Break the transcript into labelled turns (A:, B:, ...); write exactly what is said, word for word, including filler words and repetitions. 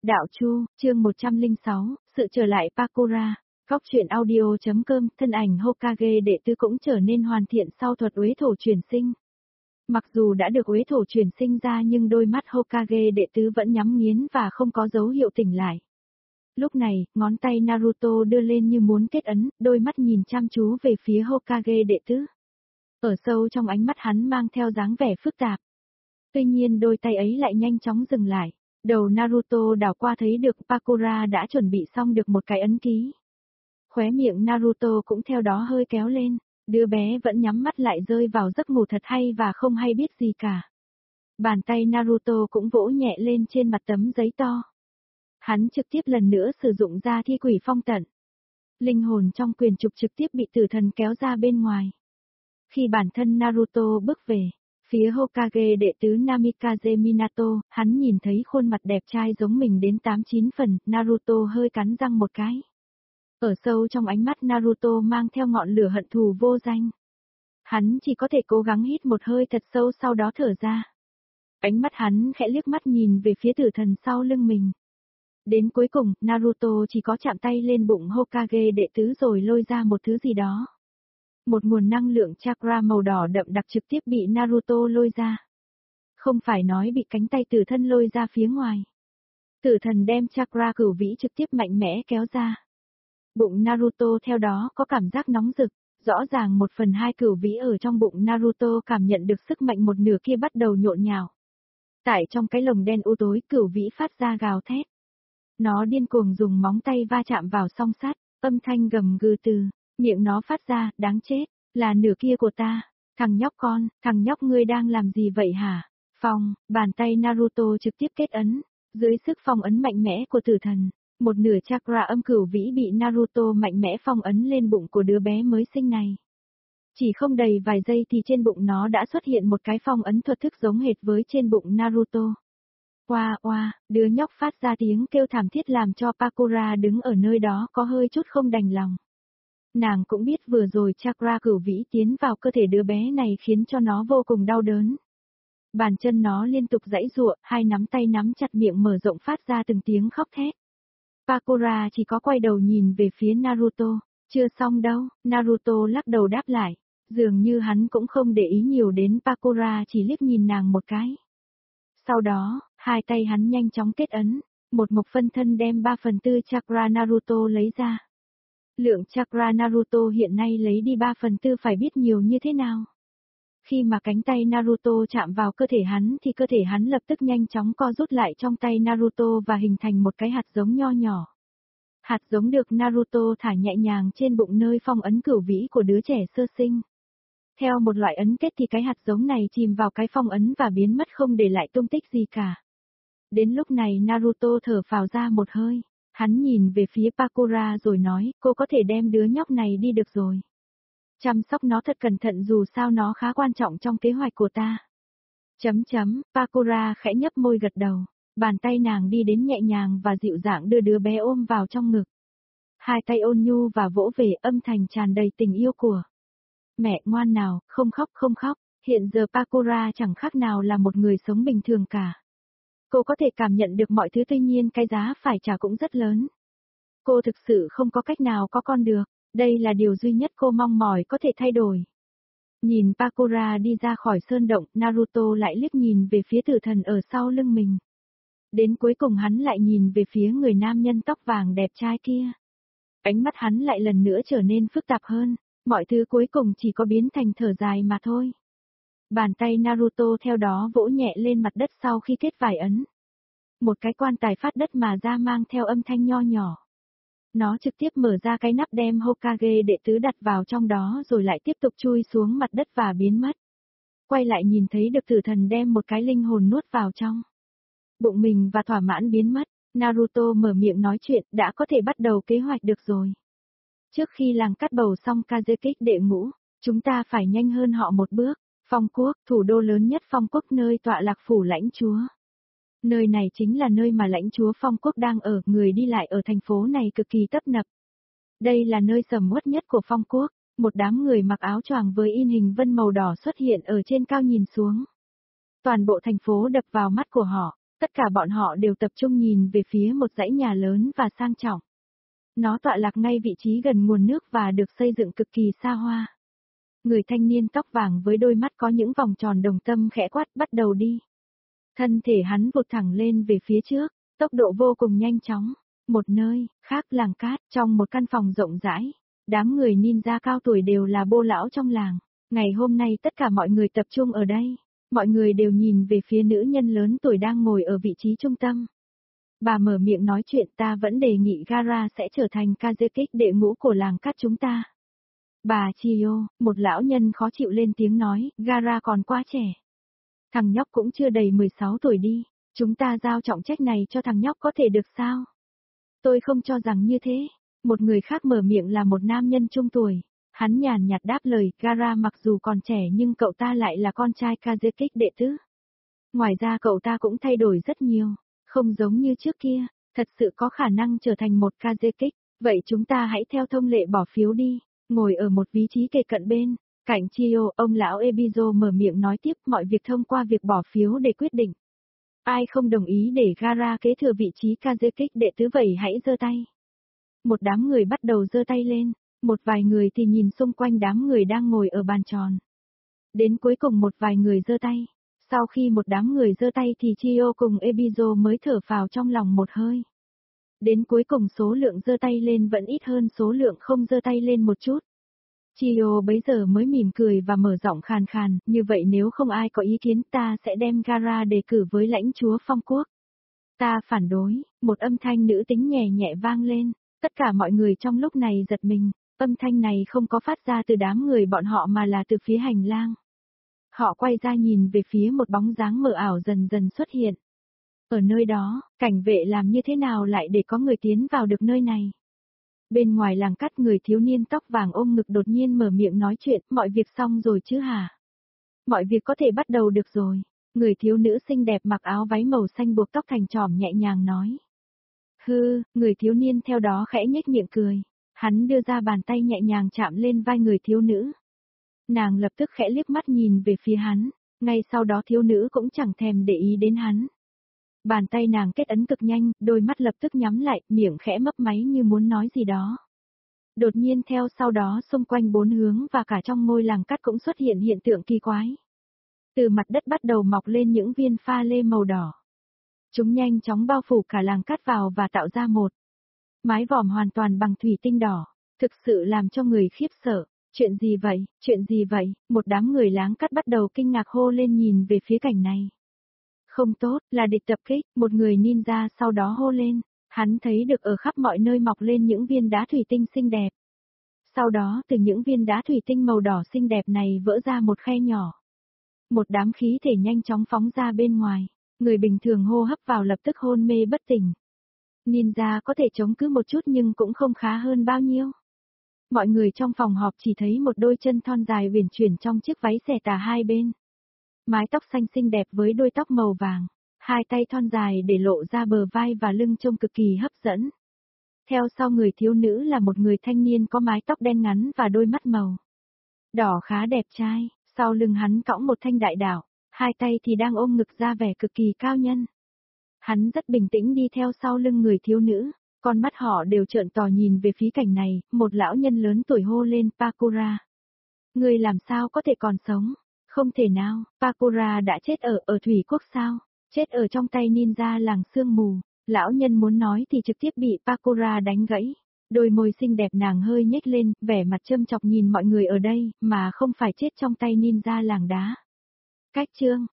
A: Đạo Chu, chương một trăm lẻ sáu, sự trở lại Pakura. Góc truyện audio.com, thân ảnh Hokage đệ tứ cũng trở nên hoàn thiện sau thuật uế thổ chuyển sinh. Mặc dù đã được uế thổ chuyển sinh ra nhưng đôi mắt Hokage đệ tứ vẫn nhắm nghiến và không có dấu hiệu tỉnh lại. Lúc này, ngón tay Naruto đưa lên như muốn kết ấn, đôi mắt nhìn chăm chú về phía Hokage đệ tứ. Ở sâu trong ánh mắt hắn mang theo dáng vẻ phức tạp. Tuy nhiên đôi tay ấy lại nhanh chóng dừng lại. Đầu Naruto đảo qua thấy được Pakura đã chuẩn bị xong được một cái ấn ký. Khóe miệng Naruto cũng theo đó hơi kéo lên, đứa bé vẫn nhắm mắt lại rơi vào giấc ngủ thật hay và không hay biết gì cả. Bàn tay Naruto cũng vỗ nhẹ lên trên mặt tấm giấy to. Hắn trực tiếp lần nữa sử dụng ra thi quỷ phong tận. Linh hồn trong quyền trục trực tiếp bị tử thần kéo ra bên ngoài. Khi bản thân Naruto bước về phía Hokage đệ tứ Namikaze Minato, hắn nhìn thấy khuôn mặt đẹp trai giống mình đến tám chín phần, Naruto hơi cắn răng một cái. Ở sâu trong ánh mắt Naruto mang theo ngọn lửa hận thù vô danh. Hắn chỉ có thể cố gắng hít một hơi thật sâu sau đó thở ra. Ánh mắt hắn khẽ liếc mắt nhìn về phía tử thần sau lưng mình. Đến cuối cùng, Naruto chỉ có chạm tay lên bụng Hokage đệ tứ rồi lôi ra một thứ gì đó. Một nguồn năng lượng chakra màu đỏ đậm đặc trực tiếp bị Naruto lôi ra. Không phải nói bị cánh tay tử thân lôi ra phía ngoài. Tử thần đem chakra cửu vĩ trực tiếp mạnh mẽ kéo ra. Bụng Naruto theo đó có cảm giác nóng rực, rõ ràng một phần hai cửu vĩ ở trong bụng Naruto cảm nhận được sức mạnh một nửa kia bắt đầu nhộn nhào. Tại trong cái lồng đen u tối cửu vĩ phát ra gào thét. Nó điên cuồng dùng móng tay va chạm vào song sắt, âm thanh gầm gừ từ miệng nó phát ra, đáng chết, là nửa kia của ta, thằng nhóc con, thằng nhóc ngươi đang làm gì vậy hả? Phong, bàn tay Naruto trực tiếp kết ấn, dưới sức phong ấn mạnh mẽ của tử thần, một nửa chakra âm cửu vĩ bị Naruto mạnh mẽ phong ấn lên bụng của đứa bé mới sinh này. Chỉ không đầy vài giây thì trên bụng nó đã xuất hiện một cái phong ấn thuật thức giống hệt với trên bụng Naruto. Oa oa, đứa nhóc phát ra tiếng kêu thảm thiết làm cho Pakura đứng ở nơi đó có hơi chút không đành lòng. Nàng cũng biết vừa rồi chakra cửu vĩ tiến vào cơ thể đứa bé này khiến cho nó vô cùng đau đớn. Bàn chân nó liên tục giãy giụa, hai nắm tay nắm chặt miệng mở rộng phát ra từng tiếng khóc thét. Pakura chỉ có quay đầu nhìn về phía Naruto, chưa xong đâu, Naruto lắc đầu đáp lại, dường như hắn cũng không để ý nhiều đến Pakura chỉ liếc nhìn nàng một cái. Sau đó, hai tay hắn nhanh chóng kết ấn, một mộc phân thân đem ba phần tư chakra Naruto lấy ra. Lượng chakra Naruto hiện nay lấy đi ba phần tư phải biết nhiều như thế nào. Khi mà cánh tay Naruto chạm vào cơ thể hắn thì cơ thể hắn lập tức nhanh chóng co rút lại trong tay Naruto và hình thành một cái hạt giống nho nhỏ. Hạt giống được Naruto thả nhẹ nhàng trên bụng nơi phong ấn cửu vĩ của đứa trẻ sơ sinh. Theo một loại ấn kết thì cái hạt giống này chìm vào cái phong ấn và biến mất không để lại tung tích gì cả. Đến lúc này Naruto thở phào ra một hơi. Hắn nhìn về phía Pakura rồi nói, cô có thể đem đứa nhóc này đi được rồi. Chăm sóc nó thật cẩn thận dù sao nó khá quan trọng trong kế hoạch của ta. Chấm chấm, Pakura khẽ nhấp môi gật đầu, bàn tay nàng đi đến nhẹ nhàng và dịu dàng đưa đứa bé ôm vào trong ngực. Hai tay ôn nhu và vỗ về âm thanh tràn đầy tình yêu của. Mẹ ngoan nào, không khóc không khóc, hiện giờ Pakura chẳng khác nào là một người sống bình thường cả. Cô có thể cảm nhận được mọi thứ tuy nhiên cái giá phải trả cũng rất lớn. Cô thực sự không có cách nào có con được, đây là điều duy nhất cô mong mỏi có thể thay đổi. Nhìn Pakura đi ra khỏi sơn động, Naruto lại liếc nhìn về phía tử thần ở sau lưng mình. Đến cuối cùng hắn lại nhìn về phía người nam nhân tóc vàng đẹp trai kia. Ánh mắt hắn lại lần nữa trở nên phức tạp hơn, mọi thứ cuối cùng chỉ có biến thành thở dài mà thôi. Bàn tay Naruto theo đó vỗ nhẹ lên mặt đất sau khi kết vài ấn. Một cái quan tài phát đất mà ra mang theo âm thanh nho nhỏ. Nó trực tiếp mở ra cái nắp đem Hokage đệ tứ đặt vào trong đó rồi lại tiếp tục chui xuống mặt đất và biến mất. Quay lại nhìn thấy được tử thần đem một cái linh hồn nuốt vào trong bụng mình và thỏa mãn biến mất. Naruto mở miệng nói chuyện đã có thể bắt đầu kế hoạch được rồi. Trước khi làng cắt bầu xong Kazekage đệ ngũ, chúng ta phải nhanh hơn họ một bước. Phong quốc, thủ đô lớn nhất Phong quốc nơi tọa lạc phủ lãnh chúa. Nơi này chính là nơi mà lãnh chúa Phong quốc đang ở, người đi lại ở thành phố này cực kỳ tấp nập. Đây là nơi sầm uất nhất của Phong quốc, một đám người mặc áo choàng với in hình vân màu đỏ xuất hiện ở trên cao nhìn xuống. Toàn bộ thành phố đập vào mắt của họ, Tất cả bọn họ đều tập trung nhìn về phía một dãy nhà lớn và sang trọng. Nó tọa lạc ngay vị trí gần nguồn nước và được xây dựng cực kỳ xa hoa. Người thanh niên tóc vàng với đôi mắt có những vòng tròn đồng tâm khẽ quát bắt đầu đi. Thân thể hắn vụt thẳng lên về phía trước, tốc độ vô cùng nhanh chóng. Một nơi, khác làng cát, trong một căn phòng rộng rãi. Đám người ninja cao tuổi đều là bô lão trong làng. Ngày hôm nay tất cả mọi người tập trung ở đây. Mọi người đều nhìn về phía nữ nhân lớn tuổi đang ngồi ở vị trí trung tâm. Bà mở miệng nói chuyện ta vẫn đề nghị Gara sẽ trở thành Kazekik đệ ngũ của làng cát chúng ta. Bà Chiyo, một lão nhân khó chịu lên tiếng nói, Gara còn quá trẻ. Thằng nhóc cũng chưa đầy mười sáu tuổi đi, chúng ta giao trọng trách này cho thằng nhóc có thể được sao? Tôi không cho rằng như thế. Một người khác mở miệng là một nam nhân trung tuổi. Hắn nhàn nhạt đáp lời, Gara mặc dù còn trẻ nhưng cậu ta lại là con trai Kazekik đệ tứ. Ngoài ra cậu ta cũng thay đổi rất nhiều, không giống như trước kia, thật sự có khả năng trở thành một Kazekik. Vậy chúng ta hãy theo thông lệ bỏ phiếu đi. Ngồi ở một vị trí kề cận bên, cạnh Chiyo, ông lão Ebizo mở miệng nói tiếp mọi việc thông qua việc bỏ phiếu để quyết định. Ai không đồng ý để Gara kế thừa vị trí Kazekik đệ tứ vậy hãy giơ tay. Một đám người bắt đầu giơ tay lên, một vài người thì nhìn xung quanh đám người đang ngồi ở bàn tròn. Đến cuối cùng một vài người giơ tay. Sau khi một đám người giơ tay thì Chiyo cùng Ebizo mới thở phào trong lòng một hơi. Đến cuối cùng số lượng giơ tay lên vẫn ít hơn số lượng không giơ tay lên một chút. Chiyo bấy giờ mới mỉm cười và mở giọng khàn khàn, như vậy nếu không ai có ý kiến ta sẽ đem Gara đề cử với lãnh chúa phong quốc. Ta phản đối, một âm thanh nữ tính nhẹ nhẹ vang lên, tất cả mọi người trong lúc này giật mình, âm thanh này không có phát ra từ đám người bọn họ mà là từ phía hành lang. Họ quay ra nhìn về phía một bóng dáng mờ ảo dần dần xuất hiện. Ở nơi đó, cảnh vệ làm như thế nào lại để có người tiến vào được nơi này? Bên ngoài làng cắt người thiếu niên tóc vàng ôm ngực đột nhiên mở miệng nói chuyện, mọi việc xong rồi chứ hả? Mọi việc có thể bắt đầu được rồi. Người thiếu nữ xinh đẹp mặc áo váy màu xanh buộc tóc thành tròm nhẹ nhàng nói. Hư, người thiếu niên theo đó khẽ nhếch miệng cười. Hắn đưa ra bàn tay nhẹ nhàng chạm lên vai người thiếu nữ. Nàng lập tức khẽ liếc mắt nhìn về phía hắn, ngay sau đó thiếu nữ cũng chẳng thèm để ý đến hắn. Bàn tay nàng kết ấn cực nhanh, đôi mắt lập tức nhắm lại, miệng khẽ mấp máy như muốn nói gì đó. Đột nhiên theo sau đó xung quanh bốn hướng và cả trong ngôi làng cát cũng xuất hiện hiện tượng kỳ quái. Từ mặt đất bắt đầu mọc lên những viên pha lê màu đỏ. Chúng nhanh chóng bao phủ cả làng cát vào và tạo ra một mái vòm hoàn toàn bằng thủy tinh đỏ, thực sự làm cho người khiếp sợ. Chuyện gì vậy, chuyện gì vậy, một đám người láng cát bắt đầu kinh ngạc hô lên nhìn về phía cảnh này. Không tốt, là địch tập kích, một người ninja sau đó hô lên, hắn thấy được ở khắp mọi nơi mọc lên những viên đá thủy tinh xinh đẹp. Sau đó từ những viên đá thủy tinh màu đỏ xinh đẹp này vỡ ra một khe nhỏ. Một đám khí thể nhanh chóng phóng ra bên ngoài, người bình thường hô hấp vào lập tức hôn mê bất tỉnh. Ninja có thể chống cứ một chút nhưng cũng không khá hơn bao nhiêu. Mọi người trong phòng họp chỉ thấy một đôi chân thon dài uyển chuyển trong chiếc váy xẻ tà hai bên. Mái tóc xanh xinh đẹp với đôi tóc màu vàng, hai tay thon dài để lộ ra bờ vai và lưng trông cực kỳ hấp dẫn. Theo sau người thiếu nữ là một người thanh niên có mái tóc đen ngắn và đôi mắt màu đỏ khá đẹp trai, sau lưng hắn cõng một thanh đại đao, hai tay thì đang ôm ngực ra vẻ cực kỳ cao nhân. Hắn rất bình tĩnh đi theo sau lưng người thiếu nữ. Con mắt họ đều trợn to nhìn về phía cảnh này, một lão nhân lớn tuổi hô lên Pakura. Người làm sao có thể còn sống? Không thể nào, Pakura đã chết ở ở thủy quốc sao? Chết ở trong tay ninja làng sương mù. Lão nhân muốn nói thì trực tiếp bị Pakura đánh gãy. Đôi môi xinh đẹp nàng hơi nhếch lên, vẻ mặt châm chọc nhìn mọi người ở đây, mà không phải chết trong tay ninja làng đá. Cách chương